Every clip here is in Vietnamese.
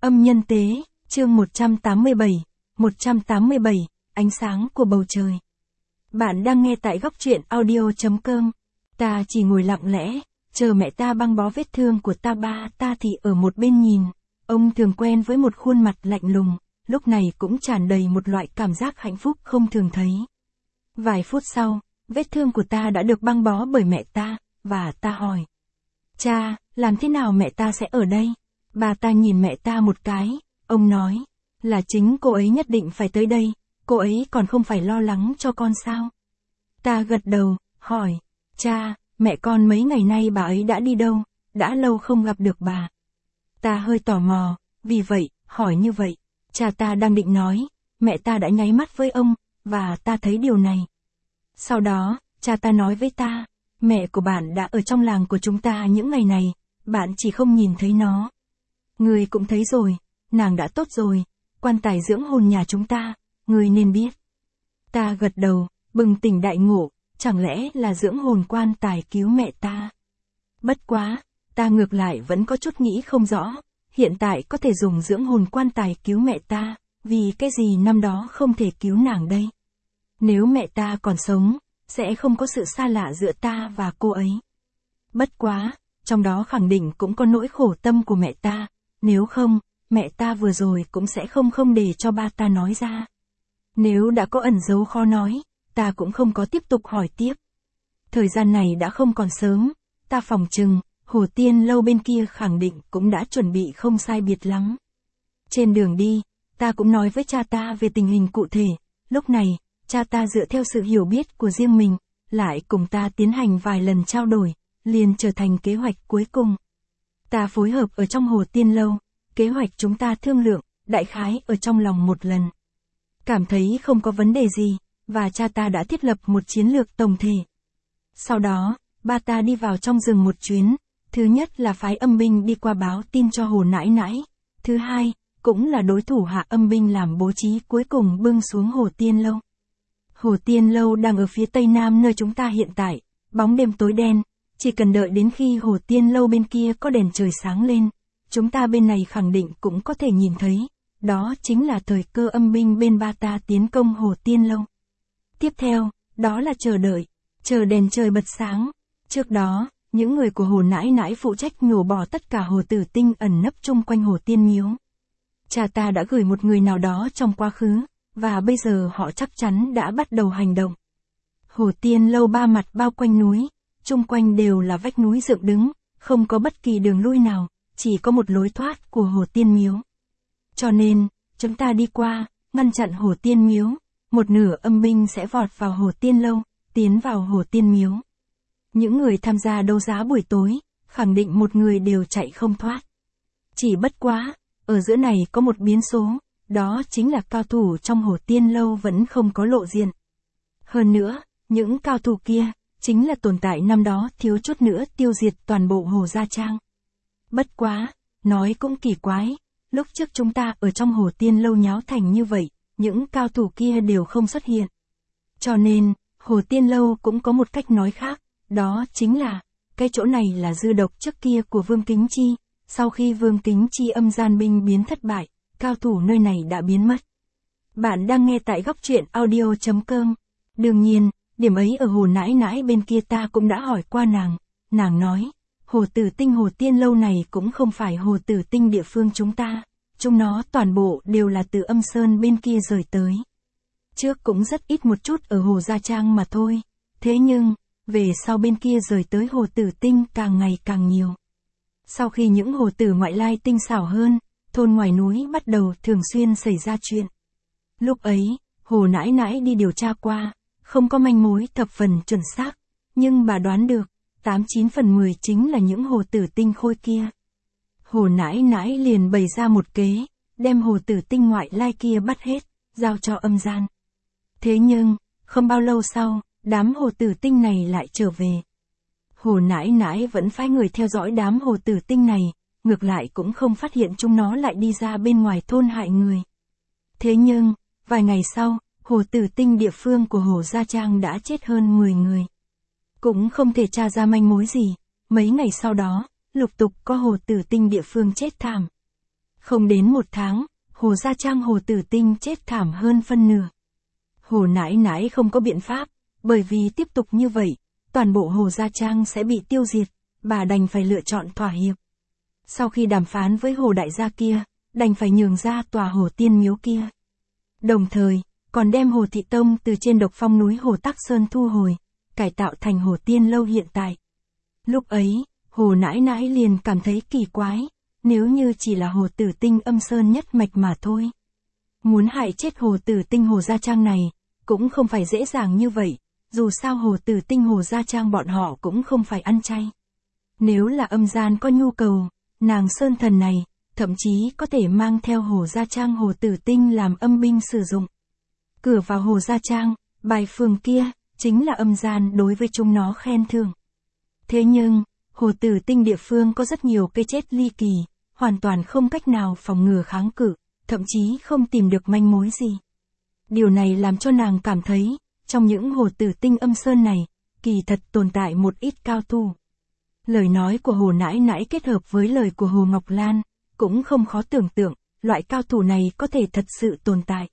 Âm nhân tế, chương 187, ánh sáng của bầu trời. Bạn đang nghe tại góc truyện audio.com. Ta chỉ ngồi lặng lẽ, chờ mẹ ta băng bó vết thương của ta, ba ta thì ở một bên nhìn. Ông thường quen với một khuôn mặt lạnh lùng, lúc này cũng tràn đầy một loại cảm giác hạnh phúc không thường thấy. Vài phút sau, vết thương của ta đã được băng bó bởi mẹ ta, và ta hỏi. Cha, làm thế nào mẹ ta sẽ ở đây? Bà ta nhìn mẹ ta một cái, ông nói, là chính cô ấy nhất định phải tới đây, cô ấy còn không phải lo lắng cho con sao? Ta gật đầu, hỏi, cha, mẹ con mấy ngày nay bà ấy đã đi đâu, đã lâu không gặp được bà. Ta hơi tò mò, vì vậy, hỏi như vậy, cha ta đang định nói, mẹ ta đã nháy mắt với ông, và ta thấy điều này. Sau đó, cha ta nói với ta, mẹ của bạn đã ở trong làng của chúng ta những ngày này, bạn chỉ không nhìn thấy nó. Người cũng thấy rồi, nàng đã tốt rồi, quan tài dưỡng hồn nhà chúng ta, người nên biết. Ta gật đầu, bừng tỉnh đại ngộ, chẳng lẽ là dưỡng hồn quan tài cứu mẹ ta? Bất quá, ta ngược lại vẫn có chút nghĩ không rõ, hiện tại có thể dùng dưỡng hồn quan tài cứu mẹ ta, vì cái gì năm đó không thể cứu nàng đây? Nếu mẹ ta còn sống, sẽ không có sự xa lạ giữa ta và cô ấy. Bất quá, trong đó khẳng định cũng có nỗi khổ tâm của mẹ ta, nếu không, mẹ ta vừa rồi cũng sẽ không để cho ba ta nói ra. Nếu đã có ẩn dấu khó nói, ta cũng không có tiếp tục hỏi tiếp. Thời gian này đã không còn sớm, ta phỏng chừng, Hồ Tiên Lâu bên kia khẳng định cũng đã chuẩn bị không sai biệt lắm. Trên đường đi, ta cũng nói với cha ta về tình hình cụ thể, lúc này, cha ta dựa theo sự hiểu biết của riêng mình, lại cùng ta tiến hành vài lần trao đổi, liền trở thành kế hoạch cuối cùng. Ta phối hợp ở trong Hồ Tiên Lâu, kế hoạch chúng ta thương lượng, đại khái ở trong lòng một lần. Cảm thấy không có vấn đề gì, và cha ta đã thiết lập một chiến lược tổng thể. Sau đó, ba ta đi vào trong rừng một chuyến, thứ nhất là phái âm binh đi qua báo tin cho Hồ nãi nãi, thứ hai, cũng là đối thủ hạ âm binh làm bố trí cuối cùng bưng xuống Hồ Tiên Lâu. Hồ Tiên Lâu đang ở phía tây nam nơi chúng ta hiện tại, bóng đêm tối đen, chỉ cần đợi đến khi Hồ Tiên Lâu bên kia có đèn trời sáng lên, chúng ta bên này khẳng định cũng có thể nhìn thấy, đó chính là thời cơ âm binh bên ba ta tiến công Hồ Tiên Lâu. Tiếp theo, đó là chờ đợi, chờ đèn trời bật sáng. Trước đó, những người của Hồ nãi nãi phụ trách nhổ bỏ tất cả hồ tử tinh ẩn nấp chung quanh Hồ Tiên Miếu. Cha ta đã gửi một người nào đó trong quá khứ, và bây giờ họ chắc chắn đã bắt đầu hành động. Hồ Tiên Lâu ba mặt bao quanh núi, chung quanh đều là vách núi dựng đứng, không có bất kỳ đường lui nào, chỉ có một lối thoát của Hồ Tiên Miếu. Cho nên, chúng ta đi qua, ngăn chặn Hồ Tiên Miếu, một nửa âm binh sẽ vọt vào Hồ Tiên Lâu, tiến vào Hồ Tiên Miếu. Những người tham gia đấu giá buổi tối, khẳng định một người đều chạy không thoát. Chỉ bất quá, ở giữa này có một biến số, đó chính là cao thủ trong Hồ Tiên Lâu vẫn không có lộ diện. Hơn nữa, những cao thủ kia, chính là tồn tại năm đó thiếu chút nữa tiêu diệt toàn bộ Hồ Gia Trang. Bất quá, nói cũng kỳ quái, lúc trước chúng ta ở trong Hồ Tiên Lâu nháo thành như vậy, những cao thủ kia đều không xuất hiện. Cho nên, Hồ Tiên Lâu cũng có một cách nói khác, đó chính là, cái chỗ này là dư độc trước kia của Vương Kính Chi, sau khi Vương Kính Chi âm gian binh biến thất bại, cao thủ nơi này đã biến mất. Bạn đang nghe tại góc truyện audio.com. Đương nhiên, điểm ấy ở Hồ nãi nãi bên kia ta cũng đã hỏi qua nàng nói, Hồ Tử Tinh Hồ Tiên Lâu này cũng không phải Hồ Tử Tinh địa phương chúng ta, chúng nó toàn bộ đều là từ âm sơn bên kia rời tới. Trước cũng rất ít một chút ở Hồ Gia Trang mà thôi, thế nhưng, về sau bên kia rời tới Hồ Tử Tinh càng ngày càng nhiều. Sau khi những hồ tử ngoại lai tinh xảo hơn, thôn ngoài núi bắt đầu thường xuyên xảy ra chuyện. Lúc ấy, Hồ nãi nãi đi điều tra qua, không có manh mối thập phần chuẩn xác, nhưng bà đoán được, 89 phần 10 chính là những hồ tử tinh khôi kia. Hồ nãi nãi liền bày ra một kế, đem hồ tử tinh ngoại lai kia bắt hết, giao cho âm gian. Thế nhưng, không bao lâu sau, đám hồ tử tinh này lại trở về. Hồ nãi nãi vẫn phái người theo dõi đám hồ tử tinh này, ngược lại cũng không phát hiện chúng nó lại đi ra bên ngoài thôn hại người. Thế nhưng, vài ngày sau, hồ tử tinh địa phương của Hồ Gia Trang đã chết hơn 10 người. Cũng không thể tra ra manh mối gì, mấy ngày sau đó, lục tục có hồ tử tinh địa phương chết thảm. Không đến 1 tháng, Hồ Gia Trang Hồ Tử Tinh chết thảm hơn phân nửa. Hồ nãi nãi không có biện pháp, bởi vì tiếp tục như vậy, toàn bộ Hồ Gia Trang sẽ bị tiêu diệt, bà đành phải lựa chọn thỏa hiệp. Sau khi đàm phán với Hồ Đại gia kia, đành phải nhường ra tòa Hồ Tiên Miếu kia. Đồng thời, còn đem Hồ Thị Tông từ trên độc phong núi Hồ Tắc Sơn thu hồi, cải tạo thành Hồ Tiên Lâu hiện tại. Lúc ấy, Hồ nãi nãi liền cảm thấy kỳ quái, nếu như chỉ là Hồ Tử Tinh Âm Sơn nhất mạch mà thôi. Muốn hại chết Hồ Tử Tinh Hồ Gia Trang này, cũng không phải dễ dàng như vậy, dù sao Hồ Tử Tinh Hồ Gia Trang bọn họ cũng không phải ăn chay. Nếu là âm gian có nhu cầu, nàng Sơn Thần này, thậm chí có thể mang theo Hồ Gia Trang Hồ Tử Tinh làm âm binh sử dụng. Cửa vào Hồ Gia Trang, bài phường kia, chính là âm gian đối với chúng nó khen thưởng. Thế nhưng, Hồ Tử Tinh địa phương có rất nhiều cây chết ly kỳ, hoàn toàn không cách nào phòng ngừa kháng cự, thậm chí không tìm được manh mối gì. Điều này làm cho nàng cảm thấy, trong những Hồ Tử Tinh Âm Sơn này, kỳ thật tồn tại một ít cao thủ. Lời nói của Hồ nãi nãi kết hợp với lời của Hồ Ngọc Lan, cũng không khó tưởng tượng, loại cao thủ này có thể thật sự tồn tại.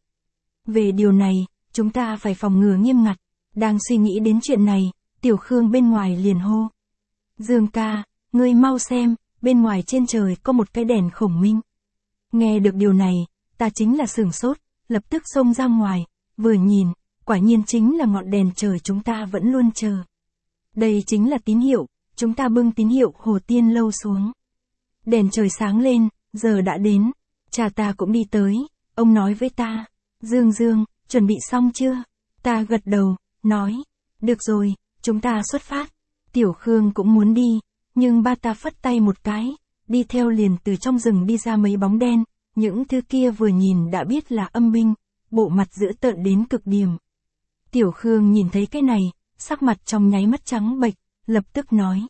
Về điều này, chúng ta phải phòng ngừa nghiêm ngặt. Đang suy nghĩ đến chuyện này, Tiểu Khương bên ngoài liền hô. Dương ca, ngươi mau xem, bên ngoài trên trời có một cái đèn khổng minh. Nghe được điều này, ta chính là sửng sốt, lập tức xông ra ngoài, vừa nhìn, quả nhiên chính là ngọn đèn trời chúng ta vẫn luôn chờ. Đây chính là tín hiệu, chúng ta bưng tín hiệu Hồ Tiên Lâu xuống. Đèn trời sáng lên, giờ đã đến, cha ta cũng đi tới, ông nói với ta, Dương, chuẩn bị xong chưa? Ta gật đầu, nói, được rồi, chúng ta xuất phát. Tiểu Khương cũng muốn đi, nhưng ba ta phất tay một cái, đi theo liền từ trong rừng đi ra mấy bóng đen, những thứ kia vừa nhìn đã biết là âm binh, bộ mặt dữ tợn đến cực điểm. Tiểu Khương nhìn thấy cái này, sắc mặt trong nháy mắt trắng bệch, lập tức nói.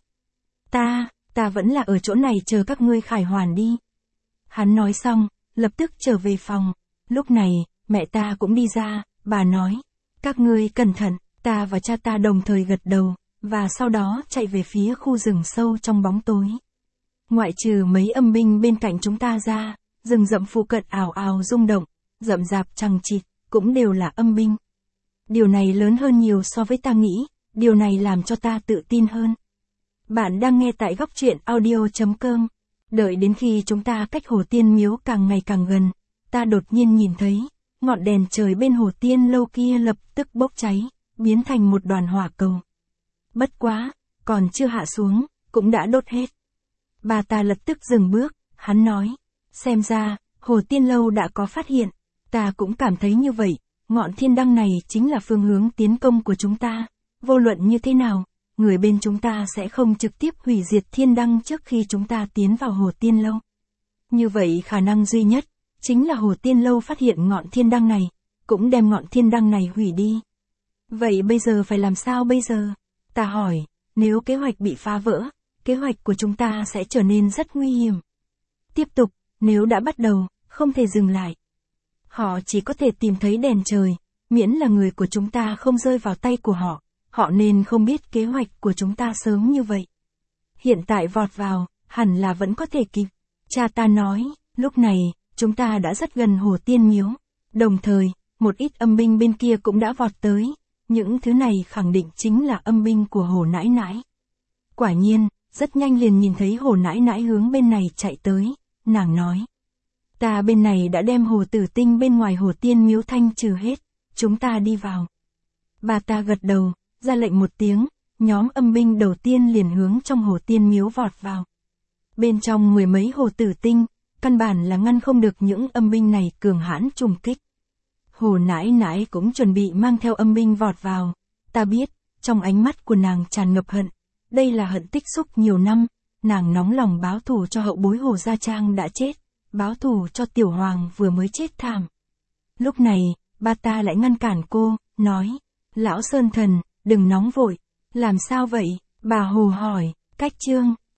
Ta vẫn là ở chỗ này chờ các ngươi khải hoàn đi. Hắn nói xong, lập tức trở về phòng. Lúc này, mẹ ta cũng đi ra, bà nói. Các ngươi cẩn thận, ta và cha ta đồng thời gật đầu, và sau đó chạy về phía khu rừng sâu trong bóng tối. Ngoại trừ mấy âm binh bên cạnh chúng ta ra, rừng rậm phụ cận ào ào rung động, rậm rạp chằng chịt, cũng đều là âm binh. Điều này lớn hơn nhiều so với ta nghĩ, điều này làm cho ta tự tin hơn. Bạn đang nghe tại góc truyện audio.com. Đợi đến khi chúng ta cách Hồ Tiên Miếu càng ngày càng gần, ta đột nhiên nhìn thấy, ngọn đèn trời bên Hồ Tiên Lâu kia lập tức bốc cháy, biến thành một đoàn hỏa cầu. Bất quá, còn chưa hạ xuống, cũng đã đốt hết. Bà ta lập tức dừng bước, hắn nói, xem ra, Hồ Tiên Lâu đã có phát hiện, ta cũng cảm thấy như vậy, ngọn thiên đăng này chính là phương hướng tiến công của chúng ta, vô luận như thế nào, người bên chúng ta sẽ không trực tiếp hủy diệt thiên đăng trước khi chúng ta tiến vào Hồ Tiên Lâu. Như vậy khả năng duy nhất, chính là Hồ Tiên Lâu phát hiện ngọn thiên đăng này, cũng đem ngọn thiên đăng này hủy đi. Vậy bây giờ phải làm sao bây giờ? Ta hỏi, nếu kế hoạch bị phá vỡ, kế hoạch của chúng ta sẽ trở nên rất nguy hiểm. Tiếp tục, nếu đã bắt đầu, không thể dừng lại. Họ chỉ có thể tìm thấy đèn trời, miễn là người của chúng ta không rơi vào tay của họ, họ nên không biết kế hoạch của chúng ta sớm như vậy. Hiện tại vọt vào, hẳn là vẫn có thể kịp. Cha ta nói, lúc này, chúng ta đã rất gần Hồ Tiên Miếu. Đồng thời, một ít âm binh bên kia cũng đã vọt tới. Những thứ này khẳng định chính là âm binh của Hồ nãi nãi. Quả nhiên, rất nhanh liền nhìn thấy Hồ nãi nãi hướng bên này chạy tới. Nàng nói, ta bên này đã đem Hồ Tử Tinh bên ngoài Hồ Tiên Miếu thanh trừ hết. Chúng ta đi vào. Bà ta gật đầu, ra lệnh một tiếng, nhóm âm binh đầu tiên liền hướng trong Hồ Tiên Miếu vọt vào. Bên trong 10 mấy Hồ Tử Tinh, căn bản là ngăn không được những âm binh này cường hãn trùng kích. Hồ nãi nãi cũng chuẩn bị mang theo âm binh vọt vào. Ta biết, trong ánh mắt của nàng tràn ngập hận. Đây là hận tích xúc nhiều năm, nàng nóng lòng báo thù cho hậu bối Hồ Gia Trang đã chết, báo thù cho Tiểu Hoàng vừa mới chết thảm. Lúc này, ba ta lại ngăn cản cô, nói, Lão Sơn Thần, đừng nóng vội. Làm sao vậy? Bà Hồ hỏi, cách chương.